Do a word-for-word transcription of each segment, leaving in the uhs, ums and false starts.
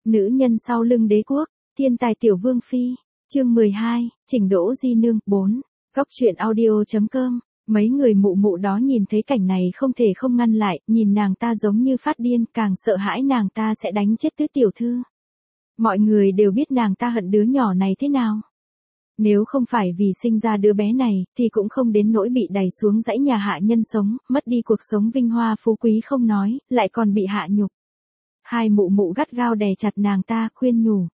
Nữ nhân sau lưng đế quốc, thiên tài tiểu vương phi, chương mười hai, chỉnh đỗ di nương, bốn, góc truyện audio.com. Mấy người mụ mụ đó nhìn thấy cảnh này không thể không ngăn lại, nhìn nàng ta giống như phát điên, càng sợ hãi nàng ta sẽ đánh chết tứ tiểu thư. Mọi người đều biết nàng ta hận đứa nhỏ này thế nào. Nếu không phải vì sinh ra đứa bé này, thì cũng không đến nỗi bị đày xuống dãy nhà hạ nhân sống, mất đi cuộc sống vinh hoa phú quý không nói, lại còn bị hạ nhục. Hai mụ mụ gắt gao đè chặt nàng ta, khuyên nhủ.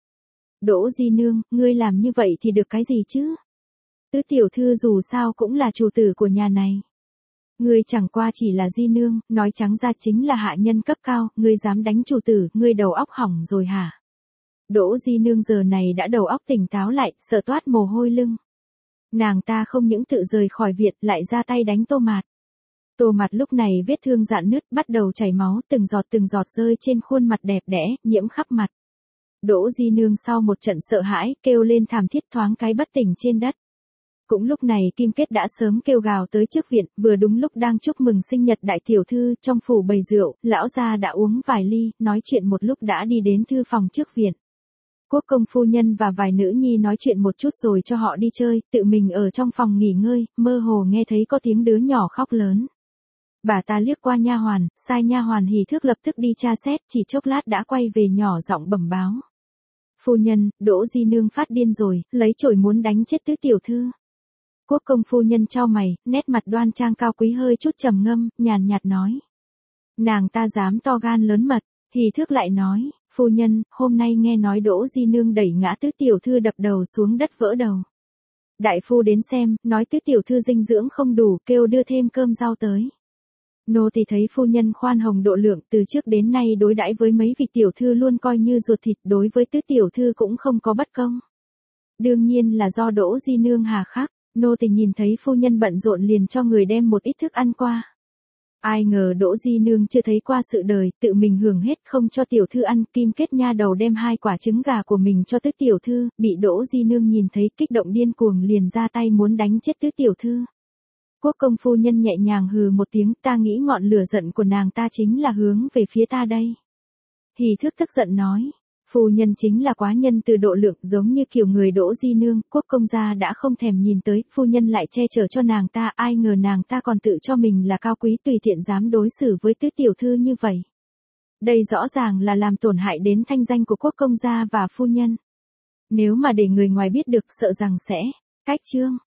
Đỗ di nương, ngươi làm như vậy thì được cái gì chứ? Tứ tiểu thư dù sao cũng là chủ tử của nhà này. Ngươi chẳng qua chỉ là di nương, nói trắng ra chính là hạ nhân cấp cao, ngươi dám đánh chủ tử, ngươi đầu óc hỏng rồi hả? Đỗ di nương giờ này đã đầu óc tỉnh táo lại, sợ toát mồ hôi lưng. Nàng ta không những tự rời khỏi viện, lại ra tay đánh Tô Mạt. Tô Mạt lúc này vết thương rạn nứt, bắt đầu chảy máu, từng giọt từng giọt rơi trên khuôn mặt đẹp đẽ, nhiễm khắp mặt. Đỗ di nương sau một trận sợ hãi, kêu lên thảm thiết, thoáng cái bất tỉnh trên đất. Cũng lúc này Kim Kết đã sớm kêu gào tới trước viện, vừa đúng lúc đang chúc mừng sinh nhật đại tiểu thư, trong phủ bày rượu, lão gia đã uống vài ly, nói chuyện một lúc đã đi đến thư phòng trước viện. Quốc công phu nhân và vài nữ nhi nói chuyện một chút rồi cho họ đi chơi, tự mình ở trong phòng nghỉ ngơi, mơ hồ nghe thấy có tiếng đứa nhỏ khóc lớn. Bà ta liếc qua nha hoàn, sai nha hoàn hỉ thước lập tức đi tra xét, chỉ chốc lát đã quay về nhỏ giọng bẩm báo. Phu nhân, Đỗ di nương phát điên rồi, lấy chổi muốn đánh chết tứ tiểu thư. Quốc công phu nhân chau mày, nét mặt đoan trang cao quý hơi chút trầm ngâm, nhàn nhạt nói. Nàng ta dám to gan lớn mật, hỉ thước lại nói, phu nhân, hôm nay nghe nói Đỗ di nương đẩy ngã tứ tiểu thư đập đầu xuống đất vỡ đầu. Đại phu đến xem, nói tứ tiểu thư dinh dưỡng không đủ, kêu đưa thêm cơm rau tới. Nô thì thấy phu nhân khoan hồng độ lượng, từ trước đến nay đối đãi với mấy vị tiểu thư luôn coi như ruột thịt, đối với tứ tiểu thư cũng không có bất công. Đương nhiên là do Đỗ di nương hà khắc, nô thì nhìn thấy phu nhân bận rộn liền cho người đem một ít thức ăn qua. Ai ngờ Đỗ di nương chưa thấy qua sự đời, tự mình hưởng hết không cho tiểu thư ăn, Kim Kết nha đầu đem hai quả trứng gà của mình cho tứ tiểu thư, bị Đỗ di nương nhìn thấy kích động điên cuồng liền ra tay muốn đánh chết tứ tiểu thư. Quốc công phu nhân nhẹ nhàng hừ một tiếng, ta nghĩ ngọn lửa giận của nàng ta chính là hướng về phía ta đây. Hỉ thước tức giận nói, phu nhân chính là quá nhân từ độ lượng, giống như kiểu người Đỗ di nương, quốc công gia đã không thèm nhìn tới, phu nhân lại che chở cho nàng ta, ai ngờ nàng ta còn tự cho mình là cao quý tùy tiện dám đối xử với tứ tiểu thư như vậy. Đây rõ ràng là làm tổn hại đến thanh danh của quốc công gia và phu nhân. Nếu mà để người ngoài biết được sợ rằng sẽ cách chương.